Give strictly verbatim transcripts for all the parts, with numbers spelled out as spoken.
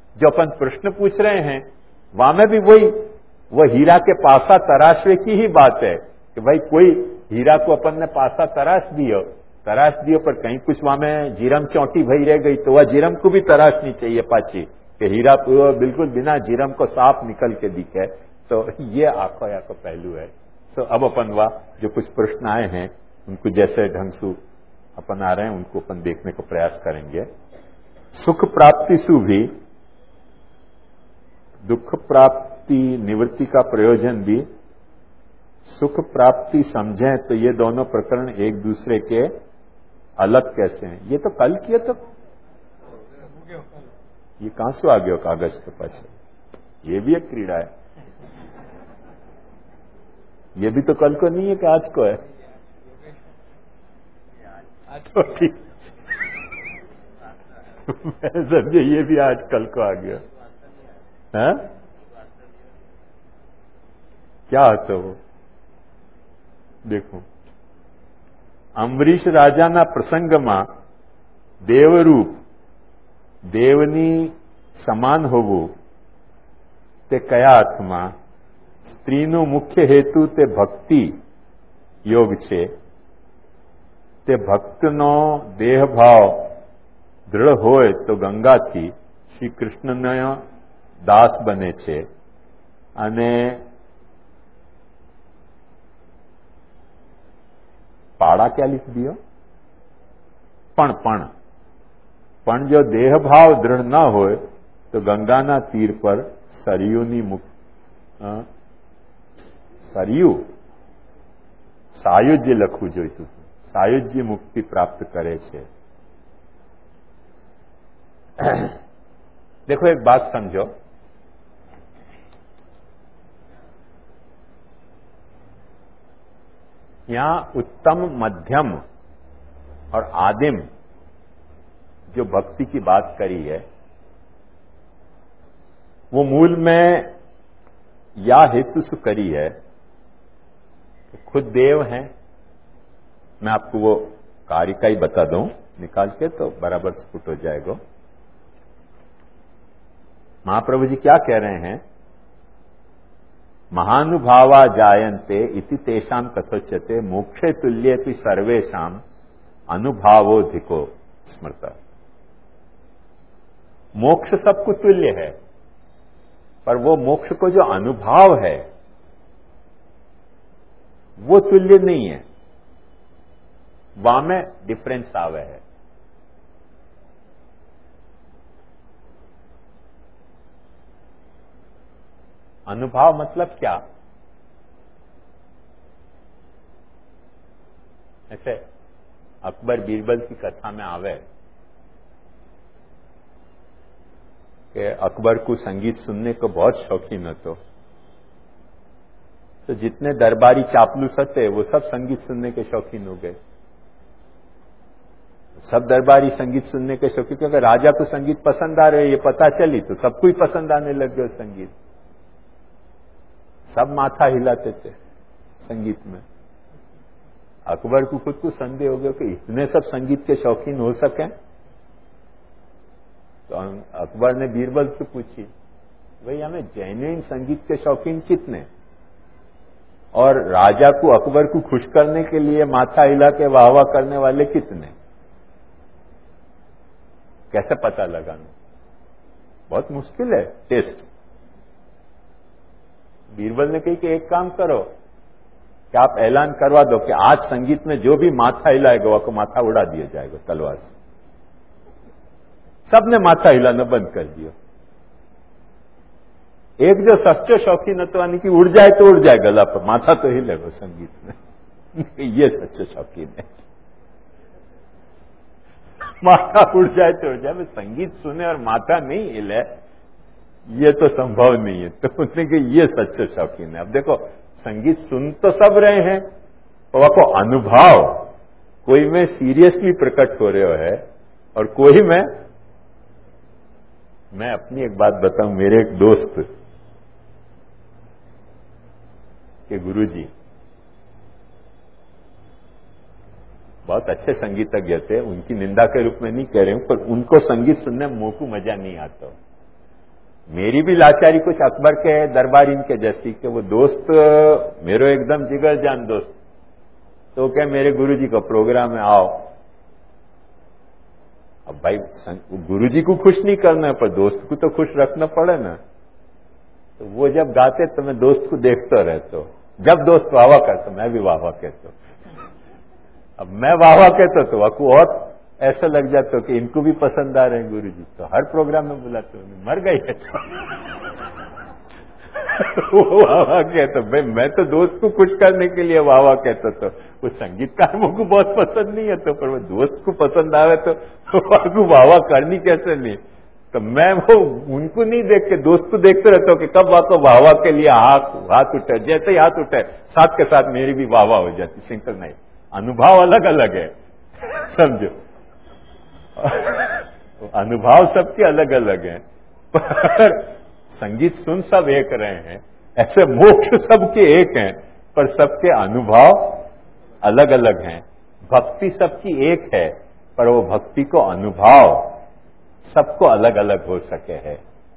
जो अपन प्रश्न पूछ रहे हैं वहां में भी वही वो हीरा के पासा तराशवे की ही बात है कि भाई कोई हीरा को अपन ने पासा तराश दियो तराश दियो पर कहीं कुछ वहां में जीरम चौंटी भई रह गई तो वह जीरम को भी तराशनी चाहिए पाची कि हीरा बिल्कुल बिना जीरम को साफ निकल के दिखे। तो ये आंखों या को पहलू है। तो अब अपन वह जो कुछ प्रश्न आए हैं उनको जैसे ढंग से अपन आ रहे हैं उनको अपन देखने को प्रयास करेंगे। सुख प्राप्ति सु भी दुख प्राप्ति निवृत्ति का प्रयोजन भी सुख प्राप्ति समझें तो ये दोनों प्रकरण एक दूसरे के अलग कैसे हैं? ये तो कल किए तो ये कहां से आ गया कागज के पास? ये भी एक क्रीड़ा है। ये भी तो कल को नहीं है कि आज को है। तो ठीक मैं समझे ये भी आज कल को आ गया है। क्या होता वो देखो अम्बरीश राजाना प्रसंगમાં દેવરૂપ દેવની સમાન હોવું તે કયા અર્થમાં? સ્ત્રીનો મુખ્ય હેતુ તે ભક્તિ યોગ છે। તે ભક્તનો દેહભાવ દૃઢ હોય તો ગંગાથી શ્રી કૃષ્ણનો દાસ બને છે અને पाड़ा क्या लिख दियो? पण पण पण जो देह भाव दृढ़ न हो तो गंगाना तीर पर सरयूनी मुक्ति सरयू सायुज्य लखू जोईतुं सायुज्य मुक्ति प्राप्त करे छे। देखो एक बात समझो, यहां उत्तम मध्यम और आदिम जो भक्ति की बात करी है वो मूल में या हेतु से करी है। खुद देव हैं, मैं आपको वो कार्य का ही बता दूं निकाल के तो बराबर स्फुट हो जाएगा। महाप्रभु जी क्या कह रहे हैं? महानुभावा जायन्ते इति तेषां कथोच्यते मोक्षे तुल्येपि सर्वेषां अनुभावोधिको स्मृता। मोक्ष सबको तुल्य है पर वो मोक्ष को जो अनुभव है वो तुल्य नहीं है, वहां में डिफरेंस आवे है। अनुभव मतलब क्या? ऐसे अकबर बीरबल की कथा में आवे कि अकबर को संगीत सुनने को बहुत शौकीन હતો, तो जितने दरबारी चापलूस थे वो सब संगीत सुनने के शौकीन हो गए। सब दरबारी संगीत सुनने के शौकीन, क्योंकि राजा को संगीत पसंद आ रहे ये पता चली तो सबको ही पसंद आने लग गया संगीत। सब माथा हिलाते थे संगीत में। अकबर को खुद को संदेह हो गया कि इतने सब संगीत के शौकीन हो सके। तो अकबर ने बीरबल से पूछी, भाई हमें जेन्युइन संगीत के शौकीन कितने, और राजा को अकबर को खुश करने के लिए माथा हिला के वाह वाह करने वाले कितने? कैसे पता लगाना? बहुत मुश्किल है टेस्ट। बीरबल ने कही कि एक काम करो कि आप ऐलान करवा दो कि आज संगीत में जो भी माथा हिलाएगा वो माथा उड़ा दिया जाएगा तलवार से। सबने माथा हिलाना बंद कर दिया। एक जो सच्चो शौकीन હતો यानी कि उड़ जाए तो उड़ जाए गला पर, माथा तो हिलेगा संगीत में। ये सच्चे शौकीन है। माथा उड़ जाए तो उड़ जाए, संगीत सुने और माथा नहीं हिले ये तो संभव नहीं है। तो उसने कहा ये सच्चे शौकीन है। अब देखो संगीत सुन तो सब रहे हैं और आपको अनुभव कोई में सीरियसली प्रकट हो रहे है और कोई में। मैं अपनी एक बात बताऊं, मेरे एक दोस्त के गुरुजी बहुत अच्छे संगीतज्ञ थे, उनकी निंदा के रूप में नहीं कह रहे हूं, पर उनको संगीत सुनने में मुंह को मजा नहीं आता। मेरी भी लाचारी कुछ अकबर के दरबारी के जैसी कि वो दोस्त मेरो एकदम जिगर जान दोस्त, तो क्या मेरे गुरुजी का प्रोग्राम है आओ। अब भाई गुरुजी को खुश नहीं करना है पर दोस्त को तो खुश रखना पड़े ना। तो वो जब गाते तो मैं दोस्त को देखता रहता हूं, जब दोस्त वाह वाह करता मैं भी वाह वाह कहता हूं। अब मैं वाह वाह कहता तो आपको और ऐसा लग जाता कि इनको भी पसंद आ रहे हैं गुरुजी, तो हर प्रोग्राम में बुलाते हो मर गई है तो वाह वाह कहता भाई मैं तो दोस्त को खुश करने के लिए वाह वाह कहता तो वो संगीतकार को बहुत पसंद नहीं है, तो पर वो दोस्त को पसंद आवे तो वाह वाह करनी कैसे नहीं। तो मैं वो उनको नहीं देख के दोस्त को देखते रहता हूँ कि कब वाह वाह वाह के लिए हाथ हाथ उठे, जैसे ही हाथ उठे साथ के साथ मेरी भी वाह वाह हो जाती, सिंपल नहीं। अनुभव अलग अलग है समझो, अनुभव सबके अलग अलग हैं, पर संगीत सुन सब एक रहे हैं, ऐसे मोक्ष सबके एक हैं पर सबके अनुभव अलग अलग हैं। भक्ति सबकी एक है पर वो भक्ति को अनुभव सबको अलग अलग हो सके है।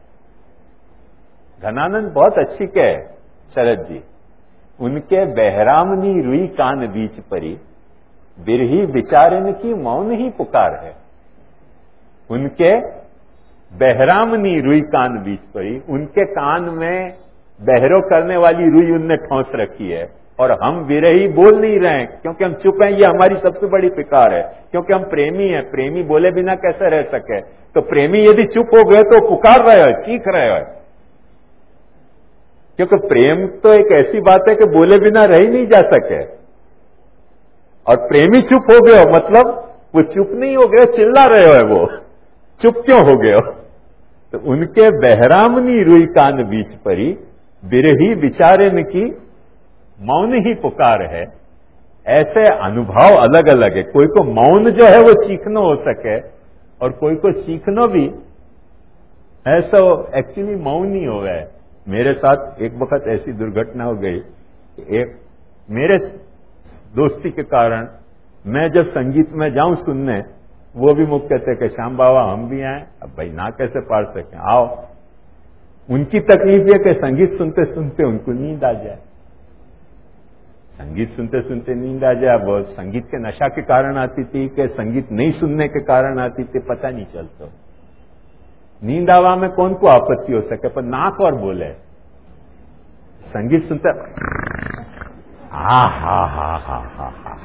घनानंद बहुत अच्छी कहे शरद जी, उनके बहरामनी रुई कान बीच परी, बिरही विचारन की मौन ही पुकार है। उनके बहरामनी रुई कान बीच परी, उनके कान में बहरो करने वाली रुई उनने ठोंस रखी है और हम विरही बोल नहीं रहे हैं क्योंकि हम चुप हैं, ये हमारी सबसे बड़ी पिकार है, क्योंकि हम प्रेमी हैं। प्रेमी बोले बिना कैसे रह सके, तो प्रेमी यदि चुप हो गए तो पुकार रहे हो, चीख रहे हो, क्योंकि प्रेम तो एक ऐसी बात है कि बोले बिना रह ही नहीं जा सके। और प्रेमी चुप हो गए हो मतलब वो चुप नहीं हो गए, चिल्ला रहे हो, वो चुप क्यों हो गए हो। तो उनके बहरामनी रुई कान बीच परी, बिरही विचारन की मौन ही पुकार है। ऐसे अनुभव अलग अलग है, कोई को मौन जो है वो चीखना हो सके और कोई को चीखना भी ऐसा एक्चुअली मौन ही हो गया। मेरे साथ एक वक्त ऐसी दुर्घटना हो गई, एक मेरे दोस्ती के कारण मैं जब संगीत में जाऊं सुनने, वो भी मुझे कहते कि श्याम बाबा हम भी आए। अब भाई ना कैसे पाड़ सके, आओ। उनकी तकलीफ यह कि संगीत सुनते सुनते उनको नींद आ जाए, संगीत सुनते सुनते नींद आ जाए। वो संगीत के नशा के कारण आती थी कि संगीत नहीं सुनने के कारण आती थी, पता नहीं चलता। नींद आवा में कौन को आपत्ति हो सके, पर नाक और बोले संगीत सुनते हा हा हा हा हा हा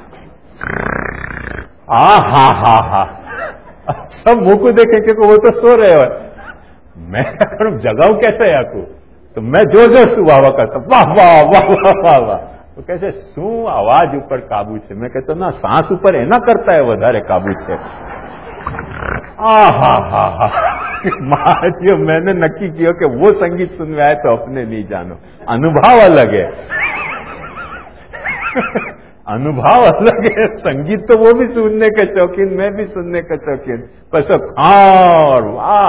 आ हा हा हा, सब मुंह को देखे क्योंकि वो तो सो रहे हो। मैं जगाऊ कैसे आपको, तो मैं जोर जोर से वाह वाह करता, वाह वाह वाह वाह वाह वाह। तो कैसे सू आवाज ऊपर काबू से, मैं कहता ना सांस ऊपर है ना करता है વધારે काबू से। आ हा हा हा, जो मैंने नक्की किया कि वो संगीत सुनने आए तो अपने नहीं जानो, अनुभव अलग है अनुभव अलग है। संगीत तो वो भी सुनने के शौकीन, मैं भी सुनने का शौकीन, पर सब और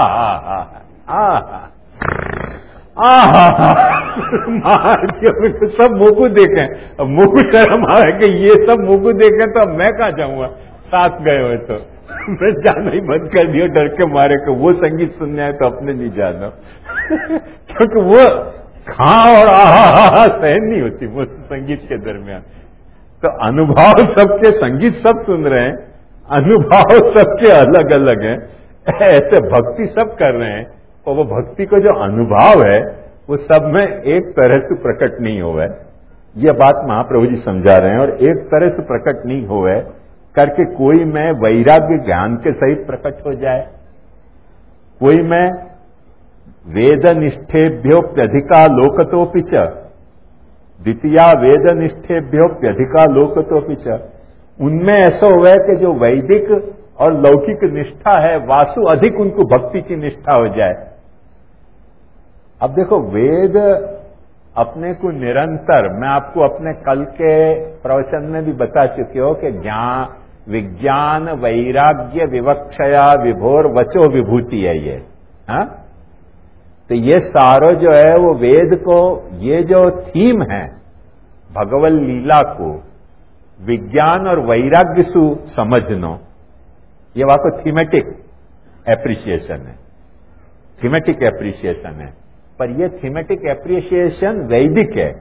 सब मुंह को देखें, अब मुंह को शर्म आए कि ये सब मुंह को देखें तो अब मैं कहां जाऊंगा, साथ गए हुए तो मैं जाना ही बंद कर दिया डर के मारे कि वो संगीत सुनने आए तो अपने नहीं जाना क्योंकि वो खा और आहा सहन नहीं होती वो संगीत के दरमियान। तो अनुभव सबके, संगीत सब सुन रहे हैं, अनुभव सबके अलग अलग हैं। ऐसे भक्ति सब कर रहे हैं और वो भक्ति को जो अनुभव है वो सब में एक तरह से प्रकट नहीं हुआ है। ये बात महाप्रभु जी समझा रहे हैं। और एक तरह से प्रकट नहीं हुआ है करके कोई में वैराग्य ज्ञान के सहित प्रकट हो जाए, कोई में वेद निष्ठेभ्योप्यधिका लोकतोपि च, द्वितीया वेद निष्ठेभ्योप्यधिका लोकतोपि च, उनमें ऐसा हुआ है कि जो वैदिक और लौकिक निष्ठा है वासु अधिक उनको भक्ति की निष्ठा हो जाए। अब देखो वेद अपने को निरंतर, मैं आपको अपने कल के प्रवचन में भी बता चुके हो कि ज्ञान विज्ञान वैराग्य विवक्षया विभोर वचो विभूति है ये, हा? तो ये सारो जो है वो वेद को, ये जो थीम है भगवत लीला को विज्ञान और वैराग्य से समझनो, ये वहां को थीमेटिक एप्रिसिएशन है। थीमेटिक एप्रिसिएशन है, पर यह थीमेटिक एप्रिसिएशन वैदिक है।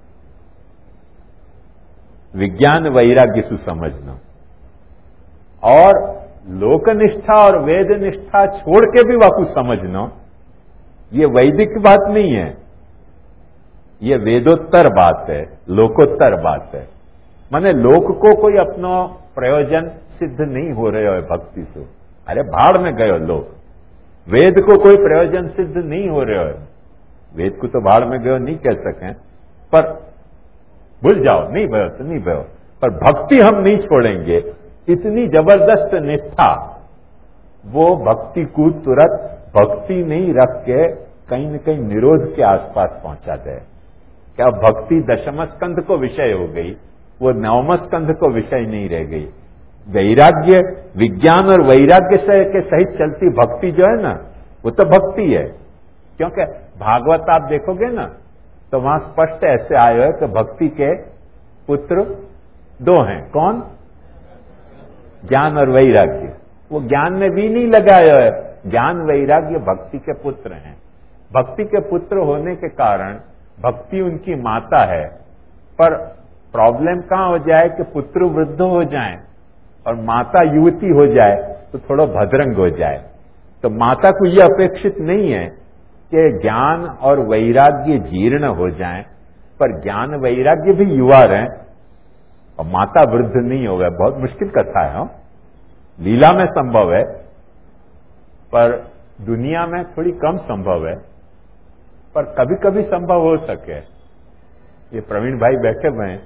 विज्ञान वैराग्य से समझना, और लोकनिष्ठा और वेद निष्ठा छोड़ के भी वाकु समझना, ये वैदिक बात नहीं है, ये वेदोत्तर बात है, लोकोत्तर बात है। माने लोक को कोई अपना प्रयोजन सिद्ध नहीं हो रहे हो भक्ति से, अरे भाड़ में गयो लोग। वेद को कोई प्रयोजन सिद्ध नहीं हो रहे हो, वेद को तो भाड़ में गयो नहीं कह सकें, पर भूल जाओ, नहीं भयो तो नहीं भयो, पर भक्ति हम नहीं छोड़ेंगे। इतनी जबरदस्त निष्ठा, वो भक्ति को तुरंत भक्ति नहीं रख के कहीं न कहीं निरोध के आसपास पहुंचा दे। क्या भक्ति दशम स्कंध को विषय हो गई, वो नवम स्कंध को विषय नहीं रह गई। वैराग्य, विज्ञान और वैराग्य से के सहित चलती भक्ति जो है ना, वो तो भक्ति है। क्योंकि भागवत आप देखोगे ना, तो वहां स्पष्ट ऐसे आयो है कि भक्ति के पुत्र दो हैं। कौन? ज्ञान और वैराग्य। वो ज्ञान में भी नहीं लगाया है, ज्ञान वैराग्य भक्ति के पुत्र हैं। भक्ति के पुत्र होने के कारण भक्ति उनकी माता है, पर प्रॉब्लम कहां हो जाए कि पुत्र वृद्ध हो जाए और माता युवती हो जाए तो थोड़ा भद्रंग हो जाए। तो माता को यह अपेक्षित नहीं है कि ज्ञान और वैराग्य जीर्ण हो जाएं, पर ज्ञान वैराग्य भी युवा रहें और माता वृद्ध नहीं हो गए। बहुत मुश्किल कथा है, लीला में संभव है, पर दुनिया में थोड़ी कम संभव है, पर कभी कभी संभव हो सके। ये प्रवीण भाई बैठे हुए हैं,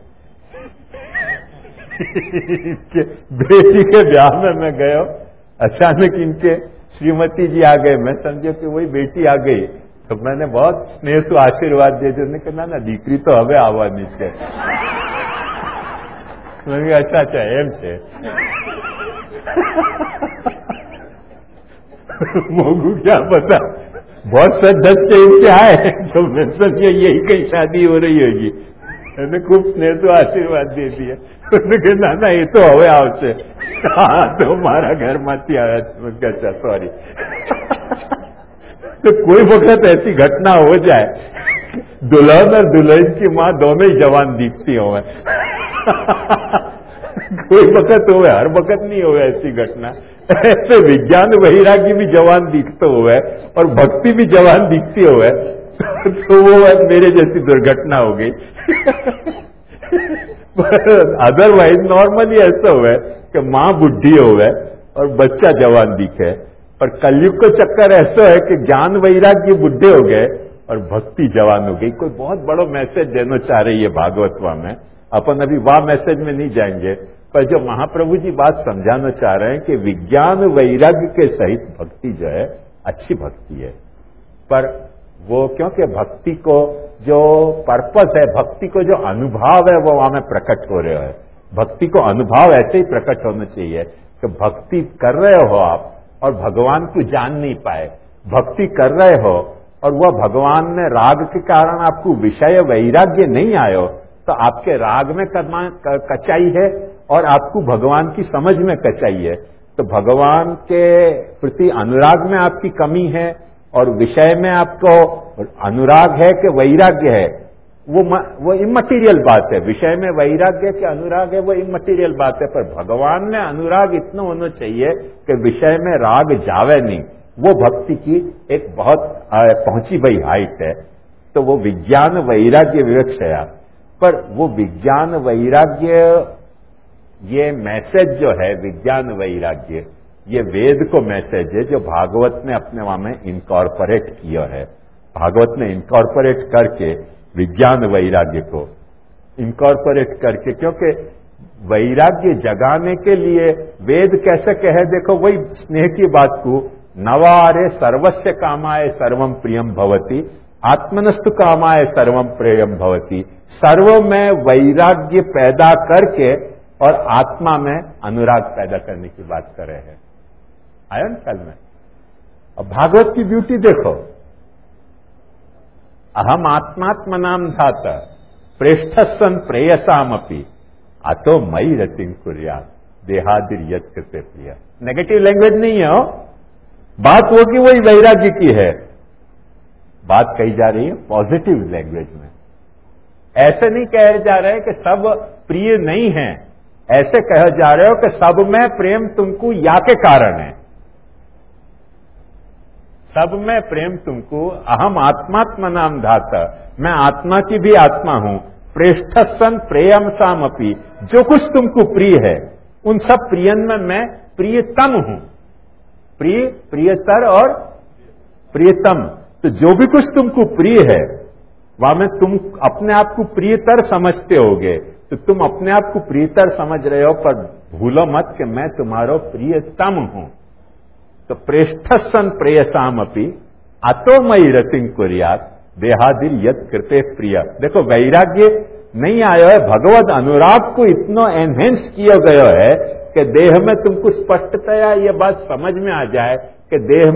बेटी के ब्याह में मैं गया, अचानक इनके श्रीमती जी आ गए, मैं समझे कि वही बेटी आ गई, तो मैंने बहुत स्नेह से आशीर्वाद दे दिया। उन्होंने कहा ना दीकरी तो हवे आवવાની છે। मैंने कहा अच्छा अच्छा एम છે। मोगू क्या पता, बहुत सच धज के इनके आए तो मैं समझे यही कहीं शादी हो रही होगी। मैंने खूब स्नेह से आशीर्वाद दे दिया। उन्होंने कहा ना ना ये तो हवे आवશે। हाँ तो मारा घर माती आया। अच्छा सॉरी। तो कोई वक्त ऐसी घटना हो जाए, दुल्हन और दुल्हन की माँ दोनों ही जवान दिखती हो। कोई वक्त हो, हर वक्त नहीं हो ऐसी घटना। ऐसे विज्ञान वैराग्य भी जवान दिखते हुए और भक्ति भी जवान दिखती हुए, तो वो मेरे जैसी दुर्घटना हो गई। अदरवाइज नॉर्मली ऐसा हुआ कि माँ बुढ़ी होवे और बच्चा जवान दिखे, पर कलयुग का चक्कर ऐसा है कि ज्ञान वैराग्य बुढ़े हो गए और भक्ति जवान हो गई। कोई बहुत बड़ा मैसेज देना चाह रही है भागवतवा में, अपन अभी वाह मैसेज में नहीं जाएंगे, पर जो महाप्रभु जी बात समझाना चाह रहे हैं कि विज्ञान वैराग्य के सहित भक्ति जो है अच्छी भक्ति है। पर वो क्योंकि भक्ति को जो पर्पस है, भक्ति को जो अनुभव है, वो वहां में प्रकट हो रहा है। भक्ति को अनुभव ऐसे ही प्रकट होना चाहिए कि भक्ति कर रहे हो आप और भगवान को जान नहीं पाए, भक्ति कर रहे हो और वह भगवान ने राग के कारण आपको विषय वैराग्य नहीं आयो, तो आपके राग में कचाई है और आपको भगवान की समझ में कचाई है। तो भगवान के प्रति अनुराग में आपकी कमी है और विषय में आपको अनुराग है कि वैराग्य है, वो वो इमटेरियल बात है। विषय में वैराग्य के अनुराग है, वो इमटेरियल बात है, पर भगवान में अनुराग इतना होना चाहिए कि विषय में राग जावे नहीं। वो भक्ति की एक बहुत पहुंची हुई हाइट है। तो वो विज्ञान वैराग्य विवक्षया, पर वो विज्ञान वैराग्य, ये मैसेज जो है विज्ञान वैराग्य, ये वेद को मैसेज है जो भागवत ने अपने वहां में इनकॉर्पोरेट किया है। भागवत ने इनकॉर्पोरेट करके विज्ञान वैराग्य को इनकॉर्पोरेट करके, क्योंकि वैराग्य जगाने के लिए वेद कैसे कहे, देखो वही स्नेह की बात को, नवारे सर्वस्य कामाय सर्वम प्रियम भवति, आत्मनस्तु कामाय सर्वम प्रियम भवति। सर्व में वैराग्य पैदा करके और आत्मा में अनुराग पैदा करने की बात कर रहे हैं। आया ना ख्याल में? अब भागवत की ब्यूटी देखो, अहम आत्मात्मनाम धाता प्रेष्ठसन प्रेयसामपि अतो मई रतिन कुर्यात् देहादिर यत् कृते प्रिय। नेगेटिव लैंग्वेज नहीं है हो, बात वो कि वही वैराग्य की है। बात कही जा रही है पॉजिटिव लैंग्वेज में। ऐसे नहीं कहे जा रहे कि सब प्रिय नहीं है, ऐसे कहे जा रहे हो कि सब में प्रेम तुमको या के कारण है, सब में प्रेम तुमको, अहम आत्मात्म नाम धाता, मैं आत्मा की भी आत्मा हूं, प्रेष्ठ सन प्रेयम साम अपी, जो कुछ तुमको प्रिय है उन सब प्रियन में मैं प्रियतम हूं, प्रिय, प्रियतर और प्रियतम। तो जो भी कुछ तुमको प्रिय है वहां में तुम अपने आप को प्रियतर समझते होगे, तो तुम अपने आप को प्रियतर समझ रहे हो, पर भूलो मत कि मैं तुम्हारो प्रियतम हूं। तो प्रेष्ठ सन प्रेयसाम अपी अतो मई रतिं कुर्यात् देहादिल यद कृते प्रिय। देखो वैराग्य नहीं आया है, भगवत अनुराग को इतना एनहेंस किया गया है कि देह में तुमको स्पष्टतया यह बात समझ में आ जाए कि देह